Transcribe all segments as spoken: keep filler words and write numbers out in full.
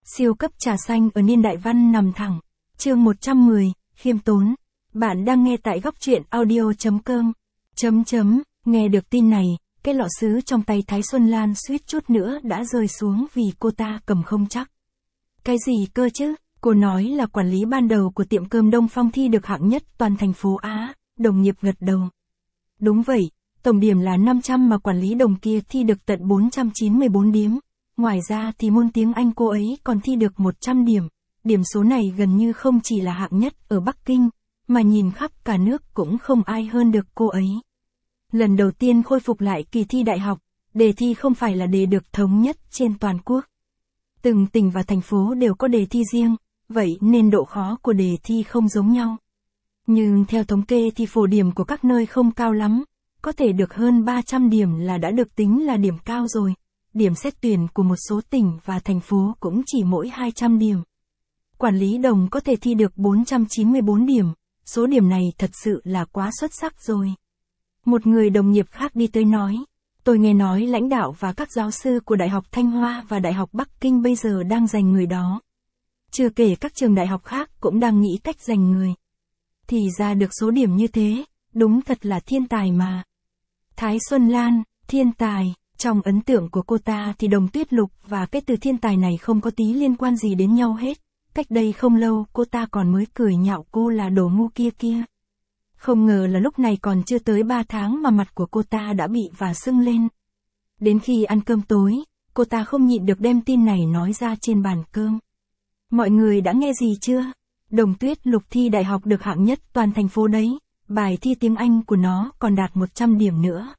Siêu cấp trà xanh ở niên đại văn nằm thẳng. Chương một trăm mười, khiêm tốn. Bạn đang nghe tại góc truyện audio.com. Chấm chấm, nghe được tin này, cái lọ sứ trong tay Thái Xuân Lan suýt chút nữa đã rơi xuống vì cô ta cầm không chắc. Cái gì cơ chứ? Cô nói là quản lý ban đầu của tiệm cơm Đông Phong thi được hạng nhất toàn thành phố Á, đồng nghiệp gật đầu. Đúng vậy, tổng điểm là năm trăm mà quản lý đồng kia thi được tận bốn trăm chín mươi bốn điểm. Ngoài ra thì môn tiếng Anh cô ấy còn thi được một trăm điểm. Điểm số này gần như không chỉ là hạng nhất ở Bắc Kinh, mà nhìn khắp cả nước cũng không ai hơn được cô ấy. Lần đầu tiên khôi phục lại kỳ thi đại học, đề thi không phải là đề được thống nhất trên toàn quốc. Từng tỉnh và thành phố đều có đề thi riêng, vậy nên độ khó của đề thi không giống nhau. Nhưng theo thống kê thì phổ điểm của các nơi không cao lắm, có thể được hơn ba trăm điểm là đã được tính là điểm cao rồi. Điểm xét tuyển của một số tỉnh và thành phố cũng chỉ mỗi hai trăm điểm. Quản lý đồng có thể thi được bốn trăm chín mươi bốn điểm, số điểm này thật sự là quá xuất sắc rồi. Một người đồng nghiệp khác đi tới nói, tôi nghe nói lãnh đạo và các giáo sư của Đại học Thanh Hoa và Đại học Bắc Kinh bây giờ đang giành người đó. Chưa kể các trường đại học khác cũng đang nghĩ cách giành người. Thì ra được số điểm như thế, đúng thật là thiên tài mà. Thái Xuân Lan, thiên tài. Trong ấn tượng của cô ta thì Đồng Tuyết Lục và cái từ thiên tài này không có tí liên quan gì đến nhau hết. Cách đây không lâu cô ta còn mới cười nhạo cô là đồ ngu kia kia. Không ngờ là lúc này còn chưa tới ba tháng mà mặt của cô ta đã bị và sưng lên. Đến khi ăn cơm tối, cô ta không nhịn được đem tin này nói ra trên bàn cơm. Mọi người đã nghe gì chưa? Đồng Tuyết Lục thi đại học được hạng nhất toàn thành phố đấy, bài thi tiếng Anh của nó còn đạt một trăm điểm nữa.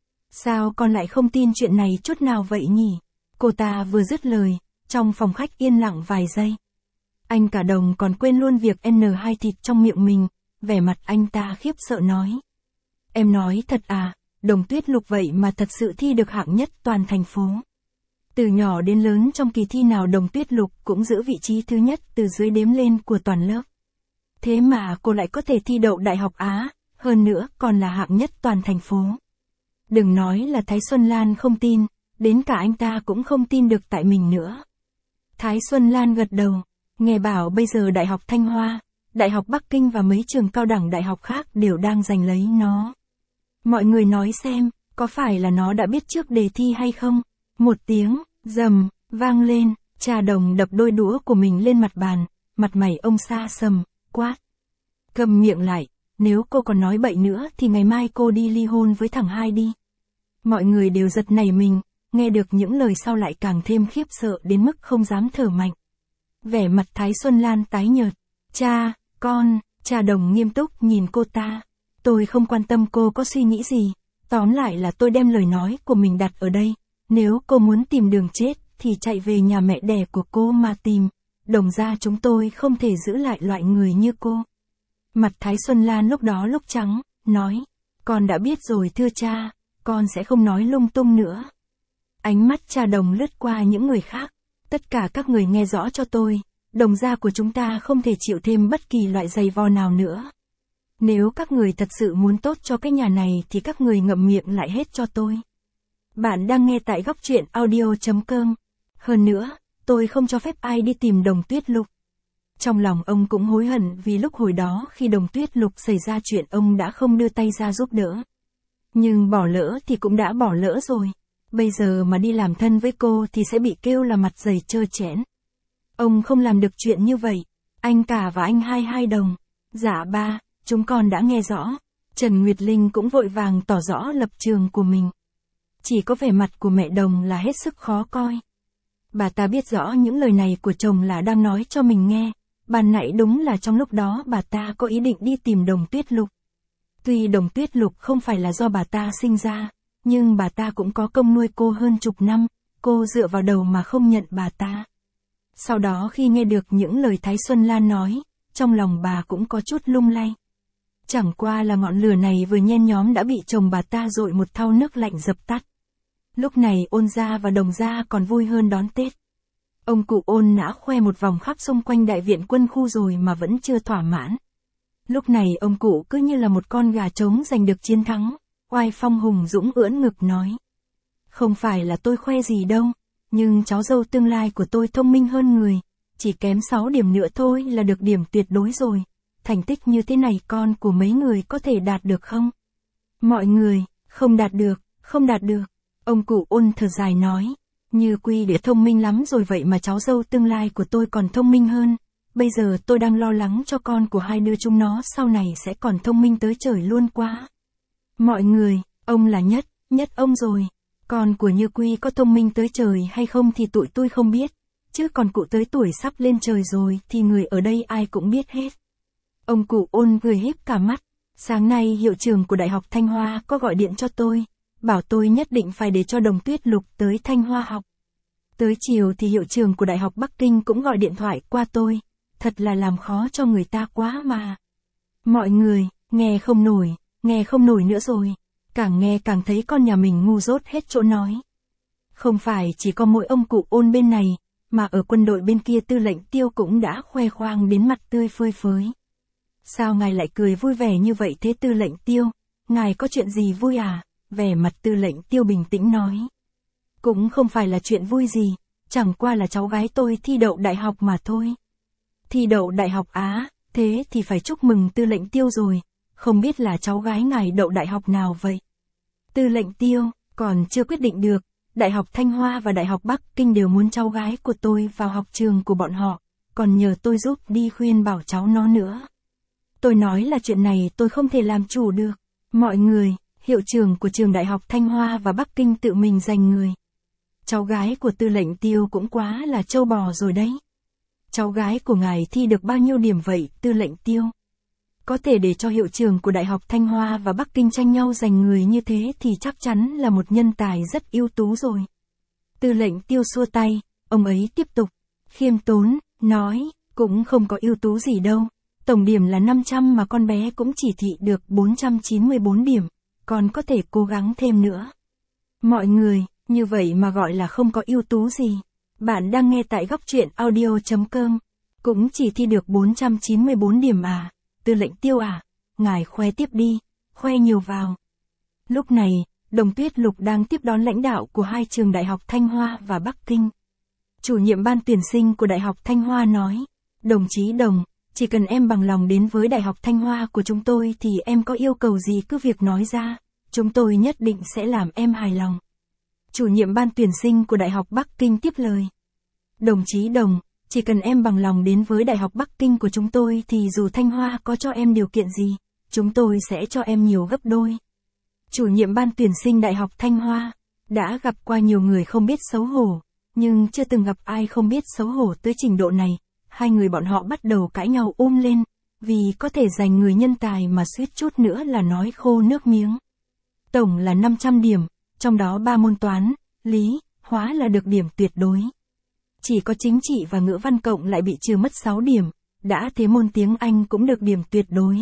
Sao con lại không tin chuyện này chút nào vậy nhỉ? Cô ta vừa dứt lời, trong phòng khách yên lặng vài giây. Anh cả Đồng còn quên luôn việc N hai thịt trong miệng mình, vẻ mặt anh ta khiếp sợ nói. Em nói thật à, Đồng Tuyết Lục vậy mà thật sự thi được hạng nhất toàn thành phố. Từ nhỏ đến lớn trong kỳ thi nào Đồng Tuyết Lục cũng giữ vị trí thứ nhất từ dưới đếm lên của toàn lớp. Thế mà cô lại có thể thi đậu Đại học Á, hơn nữa còn là hạng nhất toàn thành phố. Đừng nói là Thái Xuân Lan không tin, đến cả anh ta cũng không tin được tại mình nữa. Thái Xuân Lan gật đầu, nghe bảo bây giờ Đại học Thanh Hoa, Đại học Bắc Kinh và mấy trường cao đẳng đại học khác đều đang giành lấy nó. Mọi người nói xem, có phải là nó đã biết trước đề thi hay không? Một tiếng, rầm, vang lên, Trà Đồng đập đôi đũa của mình lên mặt bàn, mặt mày ông sa sầm, quát. Cầm miệng lại. Nếu cô còn nói bậy nữa thì ngày mai cô đi ly hôn với thằng hai đi. Mọi người đều giật nảy mình, nghe được những lời sau lại càng thêm khiếp sợ đến mức không dám thở mạnh. Vẻ mặt Thái Xuân Lan tái nhợt. Cha, con, Trà Đồng nghiêm túc nhìn cô ta. Tôi không quan tâm cô có suy nghĩ gì. Tóm lại là tôi đem lời nói của mình đặt ở đây. Nếu cô muốn tìm đường chết thì chạy về nhà mẹ đẻ của cô mà tìm. Đồng ra chúng tôi không thể giữ lại loại người như cô. Mặt Thái Xuân Lan lúc đó lúc trắng, nói, con đã biết rồi thưa cha, con sẽ không nói lung tung nữa. Ánh mắt Trà Đồng lướt qua những người khác, tất cả các người nghe rõ cho tôi, Đồng gia của chúng ta không thể chịu thêm bất kỳ loại giày vò nào nữa. Nếu các người thật sự muốn tốt cho cái nhà này thì các người ngậm miệng lại hết cho tôi. Bạn đang nghe tại góc truyện audio.com. Hơn nữa, tôi không cho phép ai đi tìm Đồng Tuyết Lục. Trong lòng ông cũng hối hận vì lúc hồi đó khi Đồng Tuyết Lục xảy ra chuyện ông đã không đưa tay ra giúp đỡ. Nhưng bỏ lỡ thì cũng đã bỏ lỡ rồi. Bây giờ mà đi làm thân với cô thì sẽ bị kêu là mặt dày trơ trẽn. Ông không làm được chuyện như vậy. Anh cả và anh hai hai Đồng. Dạ ba, chúng con đã nghe rõ. Trần Nguyệt Linh cũng vội vàng tỏ rõ lập trường của mình. Chỉ có vẻ mặt của mẹ Đồng là hết sức khó coi. Bà ta biết rõ những lời này của chồng là đang nói cho mình nghe. Ban nãy đúng là trong lúc đó bà ta có ý định đi tìm Đồng Tuyết Lục. Tuy Đồng Tuyết Lục không phải là do bà ta sinh ra, nhưng bà ta cũng có công nuôi cô hơn chục năm, cô dựa vào đầu mà không nhận bà ta. Sau đó khi nghe được những lời Thái Xuân Lan nói, trong lòng bà cũng có chút lung lay. Chẳng qua là ngọn lửa này vừa nhen nhóm đã bị chồng bà ta dội một thau nước lạnh dập tắt. Lúc này Ôn gia và Đồng gia còn vui hơn đón Tết. Ông cụ Ôn đã khoe một vòng khắp xung quanh đại viện quân khu rồi mà vẫn chưa thỏa mãn. Lúc này ông cụ cứ như là một con gà trống giành được chiến thắng, oai phong hùng dũng ưỡn ngực nói. Không phải là tôi khoe gì đâu, nhưng cháu dâu tương lai của tôi thông minh hơn người, chỉ kém sáu điểm nữa thôi là được điểm tuyệt đối rồi. Thành tích như thế này con của mấy người có thể đạt được không? Mọi người, không đạt được, không đạt được. Ông cụ Ôn thở dài nói, Như Quy để thông minh lắm rồi vậy mà cháu dâu tương lai của tôi còn thông minh hơn. Bây giờ tôi đang lo lắng cho con của hai đứa chúng nó sau này sẽ còn thông minh tới trời luôn quá. Mọi người, ông là nhất, nhất ông rồi. Con của Như Quy có thông minh tới trời hay không thì tụi tôi không biết. Chứ còn cụ tới tuổi sắp lên trời rồi thì người ở đây ai cũng biết hết. Ông cụ Ôn cười híp cả mắt. Sáng nay hiệu trưởng của Đại học Thanh Hoa có gọi điện cho tôi. Bảo tôi nhất định phải để cho Đồng Tuyết Lục tới Thanh Hoa học. Tới chiều thì hiệu trưởng của Đại học Bắc Kinh cũng gọi điện thoại qua tôi. Thật là làm khó cho người ta quá mà. Mọi người, nghe không nổi, nghe không nổi nữa rồi. Càng nghe càng thấy con nhà mình ngu dốt hết chỗ nói. Không phải chỉ có mỗi ông cụ Ôn bên này, mà ở quân đội bên kia Tư lệnh Tiêu cũng đã khoe khoang đến mặt tươi phơi phới. Sao ngài lại cười vui vẻ như vậy thế Tư lệnh Tiêu? Ngài có chuyện gì vui à? Vẻ mặt Tư lệnh Tiêu bình tĩnh nói. Cũng không phải là chuyện vui gì, chẳng qua là cháu gái tôi thi đậu đại học mà thôi. Thi đậu đại học á, thế thì phải chúc mừng Tư lệnh Tiêu rồi, không biết là cháu gái ngài đậu đại học nào vậy? Tư lệnh Tiêu, còn chưa quyết định được, Đại học Thanh Hoa và Đại học Bắc Kinh đều muốn cháu gái của tôi vào học trường của bọn họ, còn nhờ tôi giúp đi khuyên bảo cháu nó nữa. Tôi nói là chuyện này tôi không thể làm chủ được. Mọi người, hiệu trưởng của trường Đại học Thanh Hoa và Bắc Kinh tự mình giành người. Cháu gái của Tư lệnh Tiêu cũng quá là trâu bò rồi đấy. Cháu gái của ngài thi được bao nhiêu điểm vậy, Tư lệnh Tiêu? Có thể để cho hiệu trưởng của Đại học Thanh Hoa và Bắc Kinh tranh nhau giành người như thế thì chắc chắn là một nhân tài rất ưu tú rồi. Tư lệnh Tiêu xua tay, ông ấy tiếp tục, khiêm tốn, nói, cũng không có ưu tú gì đâu. Tổng điểm là năm trăm mà con bé cũng chỉ thị được bốn trăm chín mươi bốn điểm, còn có thể cố gắng thêm nữa. Mọi người, như vậy mà gọi là không có ưu tú gì. Bạn đang nghe tại góc truyện audio chấm com. Cũng chỉ thi được bốn trăm chín mươi bốn điểm à? Tư lệnh Tiêu à? Ngài khoe tiếp đi, khoe nhiều vào. Lúc này, Đồng Tuyết Lục đang tiếp đón lãnh đạo của hai trường Đại học Thanh Hoa và Bắc Kinh. Chủ nhiệm ban tuyển sinh của Đại học Thanh Hoa nói, đồng chí Đồng, chỉ cần em bằng lòng đến với Đại học Thanh Hoa của chúng tôi thì em có yêu cầu gì cứ việc nói ra, chúng tôi nhất định sẽ làm em hài lòng. Chủ nhiệm ban tuyển sinh của Đại học Bắc Kinh tiếp lời. Đồng chí Đồng, chỉ cần em bằng lòng đến với Đại học Bắc Kinh của chúng tôi thì dù Thanh Hoa có cho em điều kiện gì, chúng tôi sẽ cho em nhiều gấp đôi. Chủ nhiệm ban tuyển sinh Đại học Thanh Hoa, đã gặp qua nhiều người không biết xấu hổ, nhưng chưa từng gặp ai không biết xấu hổ tới trình độ này. Hai người bọn họ bắt đầu cãi nhau ôm lên, vì có thể giành người nhân tài mà suýt chút nữa là nói khô nước miếng. Tổng là năm trăm điểm, trong đó ba môn toán, lý, hóa là được điểm tuyệt đối. Chỉ có chính trị và ngữ văn cộng lại bị trừ mất sáu điểm, đã thế môn tiếng Anh cũng được điểm tuyệt đối.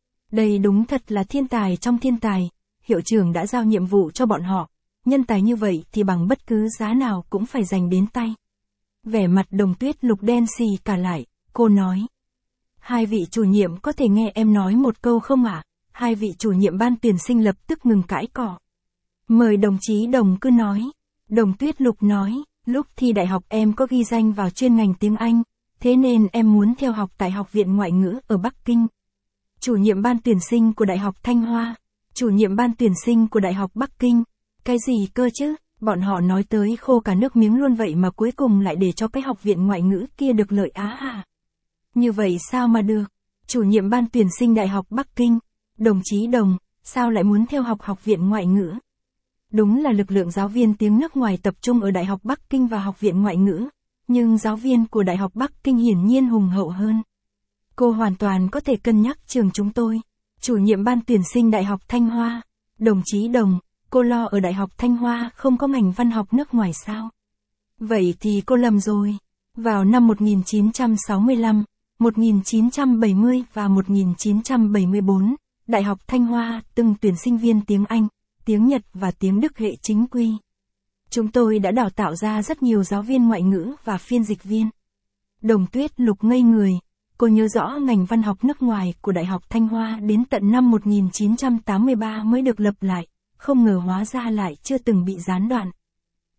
Đây đúng thật là thiên tài trong thiên tài, hiệu trưởng đã giao nhiệm vụ cho bọn họ, nhân tài như vậy thì bằng bất cứ giá nào cũng phải giành đến tay. Vẻ mặt Đồng Tuyết Lục đen xì cả lại, cô nói. Hai vị chủ nhiệm có thể nghe em nói một câu không ạ? À? Hai vị chủ nhiệm ban tuyển sinh lập tức ngừng cãi cọ. Mời đồng chí Đồng cứ nói. Đồng Tuyết Lục nói, lúc thi đại học em có ghi danh vào chuyên ngành tiếng Anh, thế nên em muốn theo học tại Học viện Ngoại ngữ ở Bắc Kinh. Chủ nhiệm ban tuyển sinh của Đại học Thanh Hoa, chủ nhiệm ban tuyển sinh của Đại học Bắc Kinh. Cái gì cơ chứ? Bọn họ nói tới khô cả nước miếng luôn vậy mà cuối cùng lại để cho cái Học viện Ngoại ngữ kia được lợi á hả? Như vậy sao mà được? Chủ nhiệm ban tuyển sinh Đại học Bắc Kinh, đồng chí Đồng, sao lại muốn theo học Học viện Ngoại ngữ? Đúng là lực lượng giáo viên tiếng nước ngoài tập trung ở Đại học Bắc Kinh và Học viện Ngoại ngữ, nhưng giáo viên của Đại học Bắc Kinh hiển nhiên hùng hậu hơn. Cô hoàn toàn có thể cân nhắc trường chúng tôi. Chủ nhiệm ban tuyển sinh Đại học Thanh Hoa, đồng chí Đồng, cô lo ở Đại học Thanh Hoa không có ngành văn học nước ngoài sao? Vậy thì cô lầm rồi. Vào năm một nghìn chín trăm sáu mươi lăm, một nghìn chín trăm bảy mươi và một nghìn chín trăm bảy mươi tư, Đại học Thanh Hoa từng tuyển sinh viên tiếng Anh, tiếng Nhật và tiếng Đức hệ chính quy. Chúng tôi đã đào tạo ra rất nhiều giáo viên ngoại ngữ và phiên dịch viên. Đồng Tuyết Lục ngây người, cô nhớ rõ ngành văn học nước ngoài của Đại học Thanh Hoa đến tận năm một nghìn chín trăm tám mươi ba mới được lập lại, không ngờ hóa ra lại chưa từng bị gián đoạn.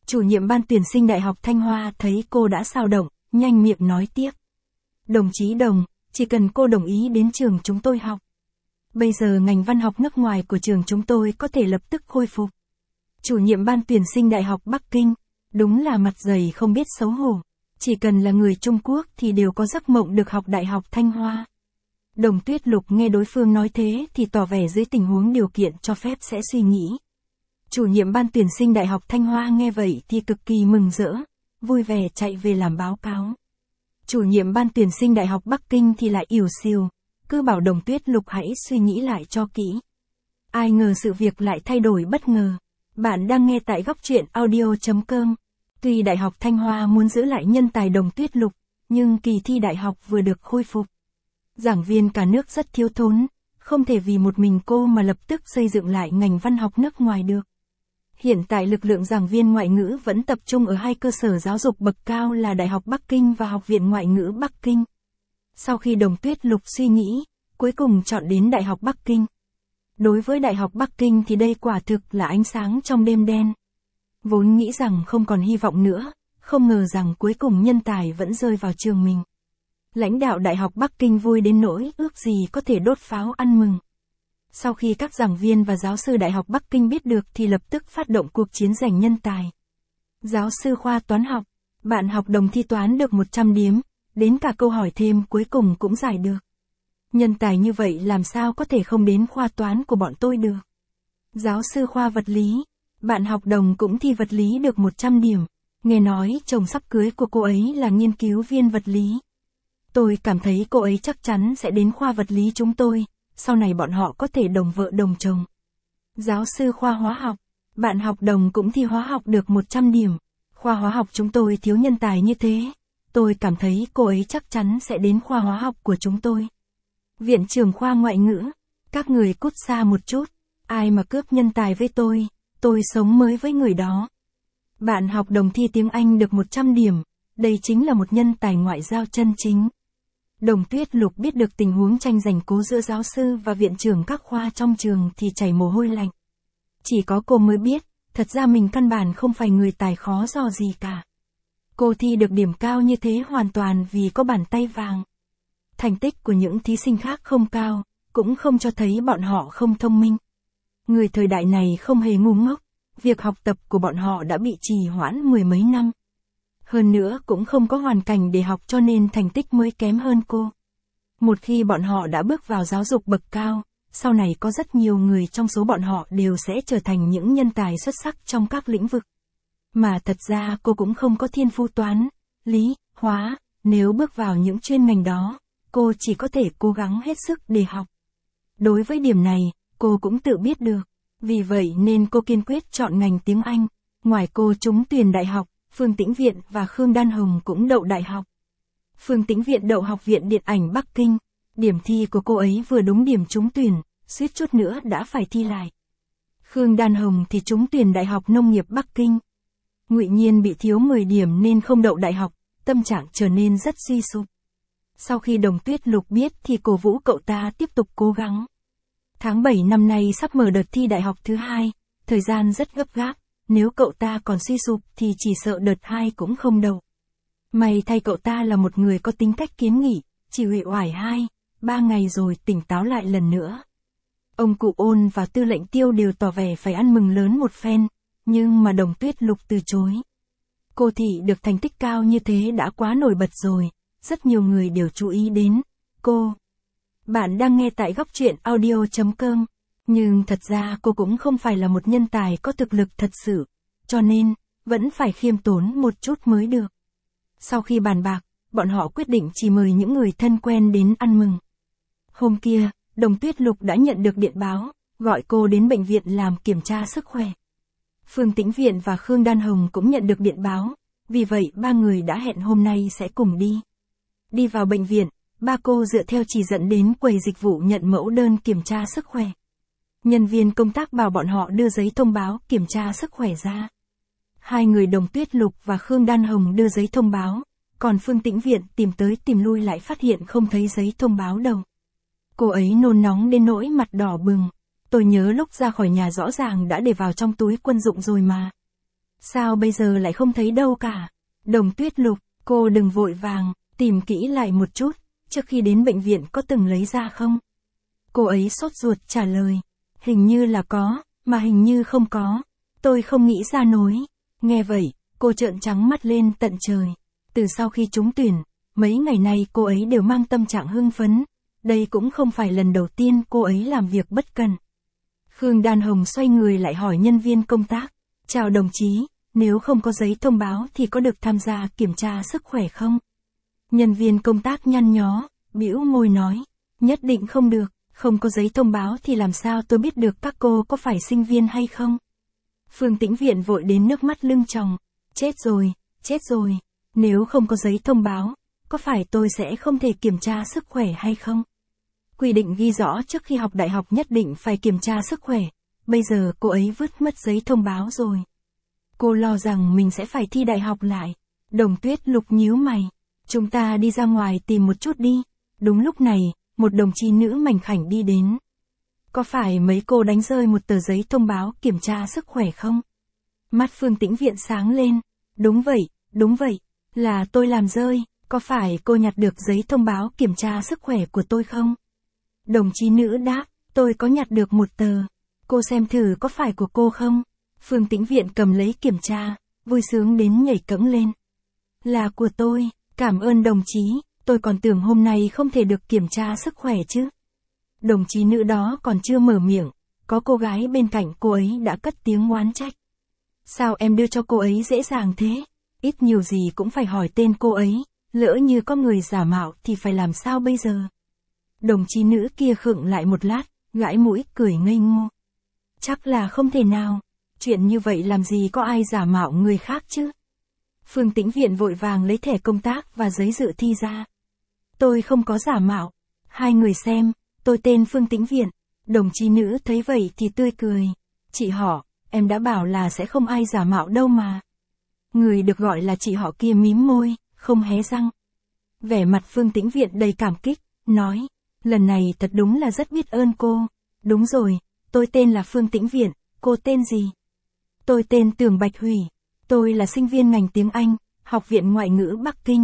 Chủ nhiệm ban tuyển sinh Đại học Thanh Hoa thấy cô đã xao động, nhanh miệng nói tiếp. Đồng chí Đồng, chỉ cần cô đồng ý đến trường chúng tôi học. Bây giờ ngành văn học nước ngoài của trường chúng tôi có thể lập tức khôi phục. Chủ nhiệm ban tuyển sinh Đại học Bắc Kinh, đúng là mặt dày không biết xấu hổ. Chỉ cần là người Trung Quốc thì đều có giấc mộng được học Đại học Thanh Hoa. Đồng Tuyết Lục nghe đối phương nói thế thì tỏ vẻ dưới tình huống điều kiện cho phép sẽ suy nghĩ. Chủ nhiệm ban tuyển sinh Đại học Thanh Hoa nghe vậy thì cực kỳ mừng rỡ, vui vẻ chạy về làm báo cáo. Chủ nhiệm ban tuyển sinh Đại học Bắc Kinh thì lại ỉu xìu, cứ bảo Đồng Tuyết Lục hãy suy nghĩ lại cho kỹ. Ai ngờ sự việc lại thay đổi bất ngờ. Bạn đang nghe tại góc truyện audio chấm com. Tuy Đại học Thanh Hoa muốn giữ lại nhân tài Đồng Tuyết Lục, nhưng kỳ thi đại học vừa được khôi phục. Giảng viên cả nước rất thiếu thốn, không thể vì một mình cô mà lập tức xây dựng lại ngành văn học nước ngoài được. Hiện tại lực lượng giảng viên ngoại ngữ vẫn tập trung ở hai cơ sở giáo dục bậc cao là Đại học Bắc Kinh và Học viện Ngoại ngữ Bắc Kinh. Sau khi Đồng Tuyết Lục suy nghĩ, cuối cùng chọn đến Đại học Bắc Kinh. Đối với Đại học Bắc Kinh thì đây quả thực là ánh sáng trong đêm đen. Vốn nghĩ rằng không còn hy vọng nữa, không ngờ rằng cuối cùng nhân tài vẫn rơi vào trường mình. Lãnh đạo Đại học Bắc Kinh vui đến nỗi ước gì có thể đốt pháo ăn mừng. Sau khi các giảng viên và giáo sư Đại học Bắc Kinh biết được thì lập tức phát động cuộc chiến giành nhân tài. Giáo sư khoa toán học, bạn học đồng thi toán được một trăm điểm, đến cả câu hỏi thêm cuối cùng cũng giải được. Nhân tài như vậy làm sao có thể không đến khoa toán của bọn tôi được. Giáo sư khoa vật lý, bạn học đồng cũng thi vật lý được một trăm điểm, nghe nói chồng sắp cưới của cô ấy là nghiên cứu viên vật lý. Tôi cảm thấy cô ấy chắc chắn sẽ đến khoa vật lý chúng tôi, sau này bọn họ có thể đồng vợ đồng chồng. Giáo sư khoa hóa học, bạn học đồng cũng thi hóa học được một trăm điểm, khoa hóa học chúng tôi thiếu nhân tài như thế, tôi cảm thấy cô ấy chắc chắn sẽ đến khoa hóa học của chúng tôi. Viện trưởng khoa ngoại ngữ, các người cút xa một chút, ai mà cướp nhân tài với tôi, tôi sống mới với người đó. Bạn học đồng thi tiếng Anh được một trăm điểm, đây chính là một nhân tài ngoại giao chân chính. Đồng Tuyết Lục biết được tình huống tranh giành cố giữa giáo sư và viện trưởng các khoa trong trường thì chảy mồ hôi lạnh. Chỉ có cô mới biết, thật ra mình căn bản không phải người tài khó dò gì cả. Cô thi được điểm cao như thế hoàn toàn vì có bàn tay vàng. Thành tích của những thí sinh khác không cao, cũng không cho thấy bọn họ không thông minh. Người thời đại này không hề ngu ngốc, việc học tập của bọn họ đã bị trì hoãn mười mấy năm. Hơn nữa cũng không có hoàn cảnh để học cho nên thành tích mới kém hơn cô. Một khi bọn họ đã bước vào giáo dục bậc cao, sau này có rất nhiều người trong số bọn họ đều sẽ trở thành những nhân tài xuất sắc trong các lĩnh vực. Mà thật ra cô cũng không có thiên phú toán, lý, hóa, nếu bước vào những chuyên ngành đó, cô chỉ có thể cố gắng hết sức để học. Đối với điểm này, cô cũng tự biết được. Vì vậy nên cô kiên quyết chọn ngành tiếng Anh. Ngoài cô trúng tuyển đại học, Phương Tĩnh Viện và Khương Đan Hồng cũng đậu đại học. Phương Tĩnh Viện đậu Học viện Điện ảnh Bắc Kinh. Điểm thi của cô ấy vừa đúng điểm trúng tuyển, suýt chút nữa đã phải thi lại. Khương Đan Hồng thì trúng tuyển Đại học Nông nghiệp Bắc Kinh. Ngụy Nhiên bị thiếu mười điểm nên không đậu đại học, tâm trạng trở nên rất suy sụp. Sau khi Đồng Tuyết Lục biết thì cổ vũ cậu ta tiếp tục cố gắng. Tháng bảy năm nay sắp mở đợt thi đại học thứ hai, thời gian rất gấp gáp, nếu cậu ta còn suy sụp thì chỉ sợ đợt hai cũng không đậu. May thay cậu ta là một người có tính cách kiến nghị, chỉ uể oải hai, ba ngày rồi tỉnh táo lại lần nữa. Ông cụ Ôn và Tư lệnh Tiêu đều tỏ vẻ phải ăn mừng lớn một phen, nhưng mà Đồng Tuyết Lục từ chối. Cô thị được thành tích cao như thế đã quá nổi bật rồi, rất nhiều người đều chú ý đến cô. Bạn đang nghe tại góc truyện audio chấm com, nhưng thật ra cô cũng không phải là một nhân tài có thực lực thật sự, cho nên, vẫn phải khiêm tốn một chút mới được. Sau khi bàn bạc, bọn họ quyết định chỉ mời những người thân quen đến ăn mừng. Hôm kia, Đồng Tuyết Lục đã nhận được điện báo, gọi cô đến bệnh viện làm kiểm tra sức khỏe. Phương Tĩnh Viện và Khương Đan Hồng cũng nhận được điện báo, vì vậy ba người đã hẹn hôm nay sẽ cùng đi. Đi vào bệnh viện, ba cô dựa theo chỉ dẫn đến quầy dịch vụ nhận mẫu đơn kiểm tra sức khỏe. Nhân viên công tác bảo bọn họ đưa giấy thông báo kiểm tra sức khỏe ra. Hai người Đồng Tuyết Lục và Khương Đan Hồng đưa giấy thông báo, còn Phương Tĩnh Viện tìm tới tìm lui lại phát hiện không thấy giấy thông báo đâu. Cô ấy nôn nóng đến nỗi mặt đỏ bừng. Tôi nhớ lúc ra khỏi nhà rõ ràng đã để vào trong túi quân dụng rồi mà. Sao bây giờ lại không thấy đâu cả? Đồng Tuyết Lục, cô đừng vội vàng, tìm kỹ lại một chút, trước khi đến bệnh viện có từng lấy ra không? Cô ấy sốt ruột trả lời. Hình như là có, mà hình như không có. Tôi không nghĩ ra nổi. Nghe vậy, cô trợn trắng mắt lên tận trời. Từ sau khi trúng tuyển, mấy ngày nay cô ấy đều mang tâm trạng hưng phấn. Đây cũng không phải lần đầu tiên cô ấy làm việc bất cần. Khương Đan Hồng xoay người lại hỏi nhân viên công tác. Chào đồng chí, nếu không có giấy thông báo thì có được tham gia kiểm tra sức khỏe không? Nhân viên công tác nhăn nhó, bĩu môi nói. Nhất định không được, không có giấy thông báo thì làm sao tôi biết được các cô có phải sinh viên hay không? Phương Tĩnh Viện vội đến nước mắt lưng tròng. Chết rồi, chết rồi, nếu không có giấy thông báo, có phải tôi sẽ không thể kiểm tra sức khỏe hay không? Quy định ghi rõ trước khi học đại học nhất định phải kiểm tra sức khỏe, bây giờ cô ấy vứt mất giấy thông báo rồi. Cô lo rằng mình sẽ phải thi đại học lại. Đồng Tuyết Lục nhíu mày. Chúng ta đi ra ngoài tìm một chút đi. Đúng lúc này, một đồng chí nữ mảnh khảnh đi đến. Có phải mấy cô đánh rơi một tờ giấy thông báo kiểm tra sức khỏe không? Mắt Phương Tĩnh Viện sáng lên. Đúng vậy, đúng vậy, là tôi làm rơi. Có phải cô nhặt được giấy thông báo kiểm tra sức khỏe của tôi không? Đồng chí nữ đáp, tôi có nhặt được một tờ. Cô xem thử có phải của cô không? Phương Tĩnh Viện cầm lấy kiểm tra, vui sướng đến nhảy cẫng lên. Là của tôi, cảm ơn đồng chí, tôi còn tưởng hôm nay không thể được kiểm tra sức khỏe chứ. Đồng chí nữ đó còn chưa mở miệng, có cô gái bên cạnh cô ấy đã cất tiếng oán trách. Sao em đưa cho cô ấy dễ dàng thế? Ít nhiều gì cũng phải hỏi tên cô ấy, lỡ như có người giả mạo thì phải làm sao bây giờ? Đồng chí nữ kia khựng lại một lát, gãi mũi cười ngây ngô. Chắc là không thể nào, chuyện như vậy làm gì có ai giả mạo người khác chứ? Phương Tĩnh Viện vội vàng lấy thẻ công tác và giấy dự thi ra. Tôi không có giả mạo. Hai người xem, tôi tên Phương Tĩnh Viện. Đồng chí nữ thấy vậy thì tươi cười. Chị họ, em đã bảo là sẽ không ai giả mạo đâu mà. Người được gọi là chị họ kia mím môi, không hé răng. Vẻ mặt Phương Tĩnh Viện đầy cảm kích, nói, lần này thật đúng là rất biết ơn cô. Đúng rồi, tôi tên là Phương Tĩnh Viện, cô tên gì? Tôi tên Tưởng Bạch Hủy, tôi là sinh viên ngành tiếng Anh, Học viện Ngoại ngữ Bắc Kinh.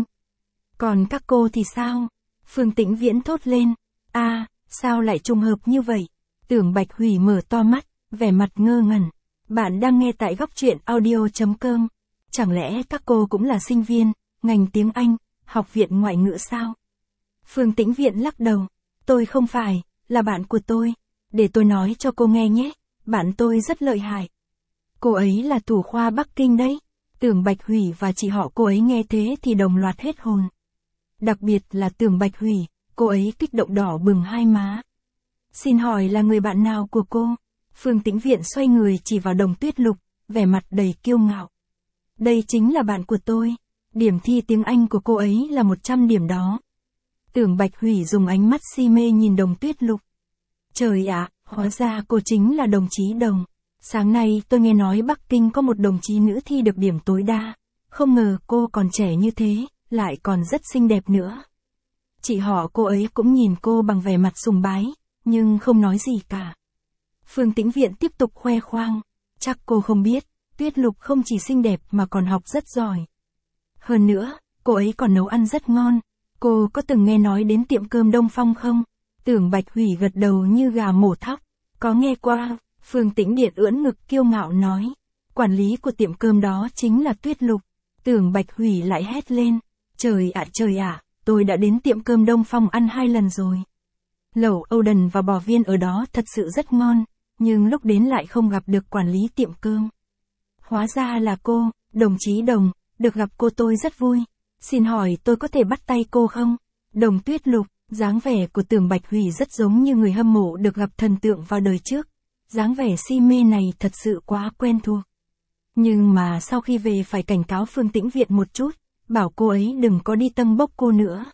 Còn các cô thì sao? Phương Tĩnh Viễn thốt lên, a, à, sao lại trùng hợp như vậy? Tưởng Bạch Hủy mở to mắt, vẻ mặt ngơ ngẩn. Bạn đang nghe tại góc truyện audio chấm com. Chẳng lẽ các cô cũng là sinh viên, ngành tiếng Anh, Học viện Ngoại ngữ sao? Phương Tĩnh Viện lắc đầu, tôi không phải, là bạn của tôi. Để tôi nói cho cô nghe nhé, bạn tôi rất lợi hại. Cô ấy là thủ khoa Bắc Kinh đấy. Tưởng Bạch Hủy và chị họ cô ấy nghe thế thì đồng loạt hết hồn. Đặc biệt là Tưởng Bạch Hủy, cô ấy kích động đỏ bừng hai má. Xin hỏi là người bạn nào của cô? Phương Tĩnh Viện xoay người chỉ vào Đồng Tuyết Lục, vẻ mặt đầy kiêu ngạo. Đây chính là bạn của tôi. Điểm thi tiếng Anh của cô ấy là một trăm điểm đó. Tưởng Bạch Hủy dùng ánh mắt si mê nhìn Đồng Tuyết Lục. Trời ạ, hóa ra cô chính là đồng chí Đồng. Sáng nay tôi nghe nói Bắc Kinh có một đồng chí nữ thi được điểm tối đa. Không ngờ cô còn trẻ như thế, lại còn rất xinh đẹp nữa. Chị họ cô ấy cũng nhìn cô bằng vẻ mặt sùng bái, nhưng không nói gì cả. Phương Tĩnh Viện tiếp tục khoe khoang. Chắc cô không biết, Tuyết Lục không chỉ xinh đẹp mà còn học rất giỏi. Hơn nữa, cô ấy còn nấu ăn rất ngon. Cô có từng nghe nói đến tiệm cơm Đông Phong không? Tưởng Bạch Hủy gật đầu như gà mổ thóc. Có nghe qua. Phương Tĩnh Điện ưỡn ngực kiêu ngạo nói. Quản lý của tiệm cơm đó chính là Tuyết Lục. Tưởng Bạch Hủy lại hét lên. Trời ạ trời ạ, tôi đã đến tiệm cơm Đông Phong ăn hai lần rồi. Lẩu Âu Đần và bò viên ở đó thật sự rất ngon, nhưng lúc đến lại không gặp được quản lý tiệm cơm. Hóa ra là cô, đồng chí Đồng, được gặp cô tôi rất vui. Xin hỏi tôi có thể bắt tay cô không? Đồng Tuyết Lục, dáng vẻ của Tưởng Bạch Hủy rất giống như người hâm mộ được gặp thần tượng vào đời trước. Dáng vẻ si mê này thật sự quá quen thuộc. Nhưng mà sau khi về phải cảnh cáo Phương Tĩnh Viện một chút, bảo cô ấy đừng có đi tâng bốc cô nữa.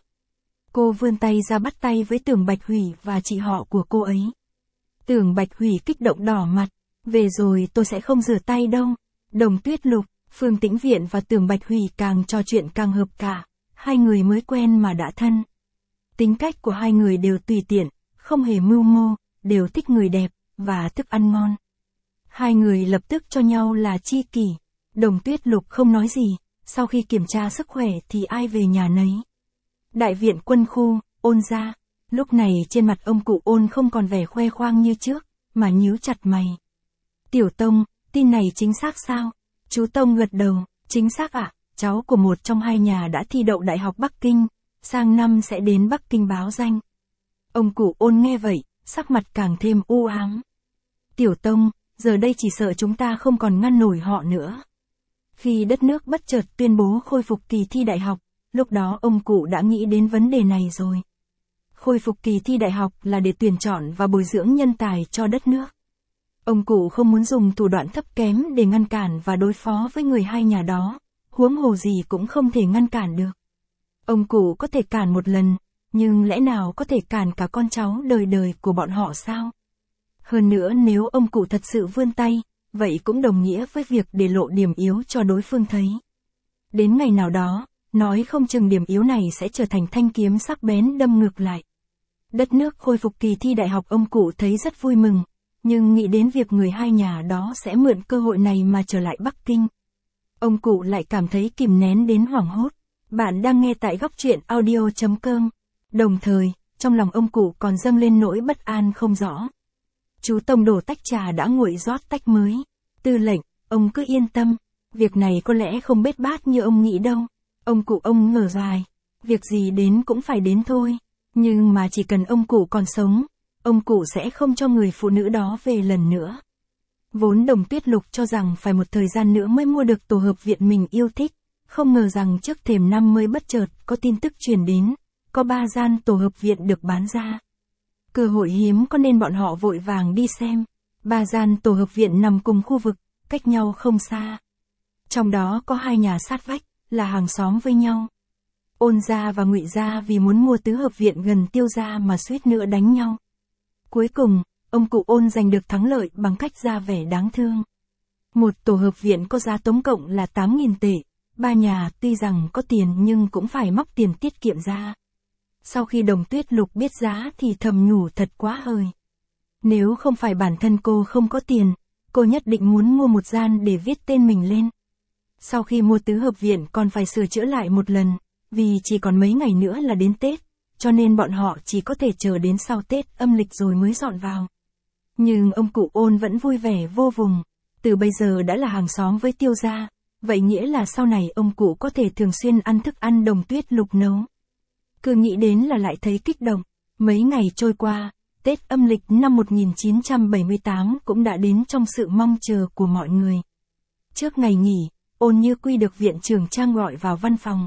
Cô vươn tay ra bắt tay với Tưởng Bạch Hủy và chị họ của cô ấy. Tưởng Bạch Hủy kích động đỏ mặt, về rồi tôi sẽ không rửa tay đâu. Đồng Tuyết Lục, Phương Tĩnh Viện và Tưởng Bạch Hủy càng trò chuyện càng hợp cả, hai người mới quen mà đã thân. Tính cách của hai người đều tùy tiện, không hề mưu mô, đều thích người đẹp và thức ăn ngon. Hai người lập tức cho nhau là tri kỷ. Đồng Tuyết Lục không nói gì, sau khi kiểm tra sức khỏe thì ai về nhà nấy. Đại viện quân khu, Ôn gia. Lúc này trên mặt ông cụ Ôn không còn vẻ khoe khoang như trước, mà nhíu chặt mày. Tiểu Tông, tin này chính xác sao? Chú Tông gật đầu, chính xác ạ, cháu của một trong hai nhà đã thi đậu Đại học Bắc Kinh, sang năm sẽ đến Bắc Kinh báo danh. Ông cụ Ôn nghe vậy, sắc mặt càng thêm u ám. Tiểu Tông, giờ đây chỉ sợ chúng ta không còn ngăn nổi họ nữa. Khi đất nước bất chợt tuyên bố khôi phục kỳ thi đại học, lúc đó ông cụ đã nghĩ đến vấn đề này rồi. Khôi phục kỳ thi đại học là để tuyển chọn và bồi dưỡng nhân tài cho đất nước. Ông cụ không muốn dùng thủ đoạn thấp kém để ngăn cản và đối phó với người hai nhà đó, huống hồ gì cũng không thể ngăn cản được. Ông cụ có thể cản một lần, nhưng lẽ nào có thể cản cả con cháu đời đời của bọn họ sao? Hơn nữa nếu ông cụ thật sự vươn tay, vậy cũng đồng nghĩa với việc để lộ điểm yếu cho đối phương thấy. Đến ngày nào đó, nói không chừng điểm yếu này sẽ trở thành thanh kiếm sắc bén đâm ngược lại. Đất nước khôi phục kỳ thi đại học ông cụ thấy rất vui mừng, nhưng nghĩ đến việc người hai nhà đó sẽ mượn cơ hội này mà trở lại Bắc Kinh. Ông cụ lại cảm thấy kìm nén đến hoảng hốt. Bạn đang nghe tại góc truyện audio chấm com. Đồng thời, trong lòng ông cụ còn dâng lên nỗi bất an không rõ. Chú Tông đổ tách trà đã nguội rót tách mới. Tư lệnh, ông cứ yên tâm, việc này có lẽ không bết bát như ông nghĩ đâu. Ông cụ ông ngờ dài, việc gì đến cũng phải đến thôi. Nhưng mà chỉ cần ông cụ còn sống, ông cụ sẽ không cho người phụ nữ đó về lần nữa. Vốn Đồng Tuyết Lục cho rằng phải một thời gian nữa mới mua được tổ hợp viện mình yêu thích, không ngờ rằng trước thềm năm mới bất chợt có tin tức truyền đến, có ba gian tổ hợp viện được bán ra. Cơ hội hiếm có nên bọn họ vội vàng đi xem. Ba gian tổ hợp viện nằm cùng khu vực, cách nhau không xa. Trong đó có hai nhà sát vách, là hàng xóm với nhau. Ôn gia và Ngụy gia vì muốn mua tứ hợp viện gần Tiêu gia mà suýt nữa đánh nhau. Cuối cùng, ông cụ Ôn giành được thắng lợi bằng cách ra vẻ đáng thương. Một tổ hợp viện có giá tổng cộng là tám nghìn tệ, ba nhà tuy rằng có tiền nhưng cũng phải móc tiền tiết kiệm ra. Sau khi Đồng Tuyết Lục biết giá thì thầm nhủ thật quá hời. Nếu không phải bản thân cô không có tiền, cô nhất định muốn mua một gian để viết tên mình lên. Sau khi mua tứ hợp viện còn phải sửa chữa lại một lần, vì chỉ còn mấy ngày nữa là đến Tết, cho nên bọn họ chỉ có thể chờ đến sau Tết âm lịch rồi mới dọn vào. Nhưng ông cụ Ôn vẫn vui vẻ vô vùng, từ bây giờ đã là hàng xóm với Tiêu gia, vậy nghĩa là sau này ông cụ có thể thường xuyên ăn thức ăn Đồng Tuyết Lục nấu. Cứ nghĩ đến là lại thấy kích động. Mấy ngày trôi qua, Tết âm lịch năm một nghìn chín trăm bảy mươi tám cũng đã đến trong sự mong chờ của mọi người. Trước ngày nghỉ, Ôn Như Quy được viện trưởng Trang gọi vào văn phòng.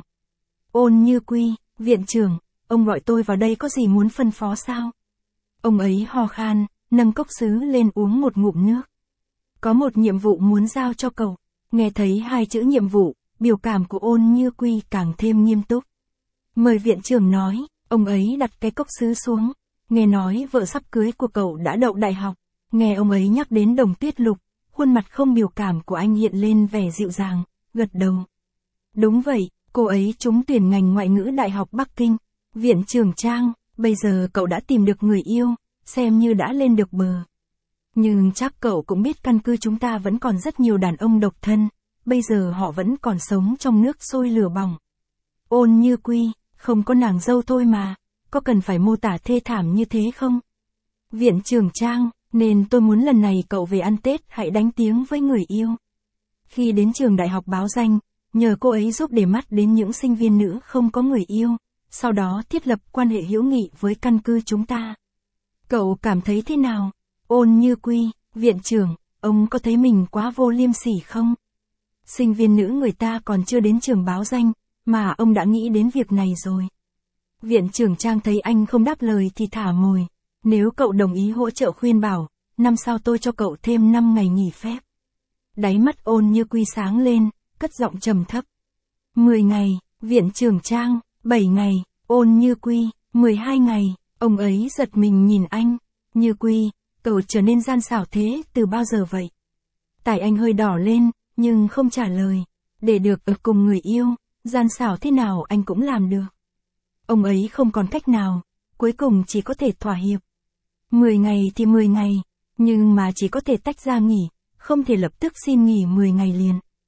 Ôn Như Quy, viện trưởng, ông gọi tôi vào đây có gì muốn phân phó sao? Ông ấy ho khan, nâng cốc sứ lên uống một ngụm nước. Có một nhiệm vụ muốn giao cho cậu. Nghe thấy hai chữ nhiệm vụ, biểu cảm của Ôn Như Quy càng thêm nghiêm túc. Mời viện trưởng nói, ông ấy đặt cái cốc sứ xuống. Nghe nói vợ sắp cưới của cậu đã đậu đại học. Nghe ông ấy nhắc đến Đồng Tuyết Lục, khuôn mặt không biểu cảm của anh hiện lên vẻ dịu dàng, gật đầu. Đúng vậy, cô ấy trúng tuyển ngành ngoại ngữ Đại học Bắc Kinh. Viện trưởng Trang, bây giờ cậu đã tìm được người yêu, xem như đã lên được bờ. Nhưng chắc cậu cũng biết căn cứ chúng ta vẫn còn rất nhiều đàn ông độc thân, bây giờ họ vẫn còn sống trong nước sôi lửa bỏng. Ôn Như Quy, không có nàng dâu thôi mà, có cần phải mô tả thê thảm như thế không? Viện trưởng Trang, nên tôi muốn lần này cậu về ăn Tết hãy đánh tiếng với người yêu. Khi đến trường đại học báo danh, nhờ cô ấy giúp để mắt đến những sinh viên nữ không có người yêu, sau đó thiết lập quan hệ hữu nghị với căn cứ chúng ta. Cậu cảm thấy thế nào? Ôn Như Quy, viện trưởng, ông có thấy mình quá vô liêm sỉ không? Sinh viên nữ người ta còn chưa đến trường báo danh, mà ông đã nghĩ đến việc này rồi. Viện trưởng Trang thấy anh không đáp lời thì thả mồi. Nếu cậu đồng ý hỗ trợ khuyên bảo, năm sau tôi cho cậu thêm năm ngày nghỉ phép. Đáy mắt Ôn Như Quy sáng lên, cất giọng trầm thấp. mười ngày, viện trưởng Trang, bảy ngày, Ôn Như Quy, mười hai ngày, ông ấy giật mình nhìn anh. Như Quy, cậu trở nên gian xảo thế từ bao giờ vậy? Tai anh hơi đỏ lên, nhưng không trả lời. Để được ở cùng người yêu, gian xảo thế nào anh cũng làm được. Ông ấy không còn cách nào, cuối cùng chỉ có thể thỏa hiệp. mười ngày thì mười ngày, nhưng mà chỉ có thể tách ra nghỉ, không thể lập tức xin nghỉ mười ngày liền.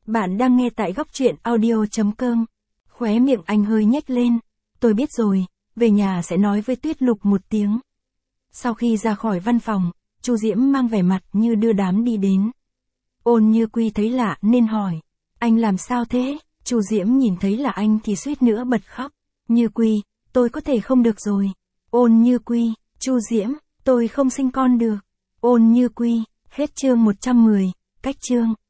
Bạn đang nghe tại góc truyện audio.com. Khóe miệng anh hơi nhếch lên. Tôi biết rồi, về nhà sẽ nói với Tuyết Lục một tiếng. Sau khi ra khỏi văn phòng, Chu Diễm mang vẻ mặt như đưa đám đi đến. Ôn Như Quy thấy lạ nên hỏi. Anh làm sao thế? Chu Diễm nhìn thấy là anh thì suýt nữa bật khóc. Như Quy, tôi có thể không được rồi. Ôn Như Quy, Chu Diễm, tôi không sinh con được. Ôn Như Quy, hết chương một trăm mười, cách chương.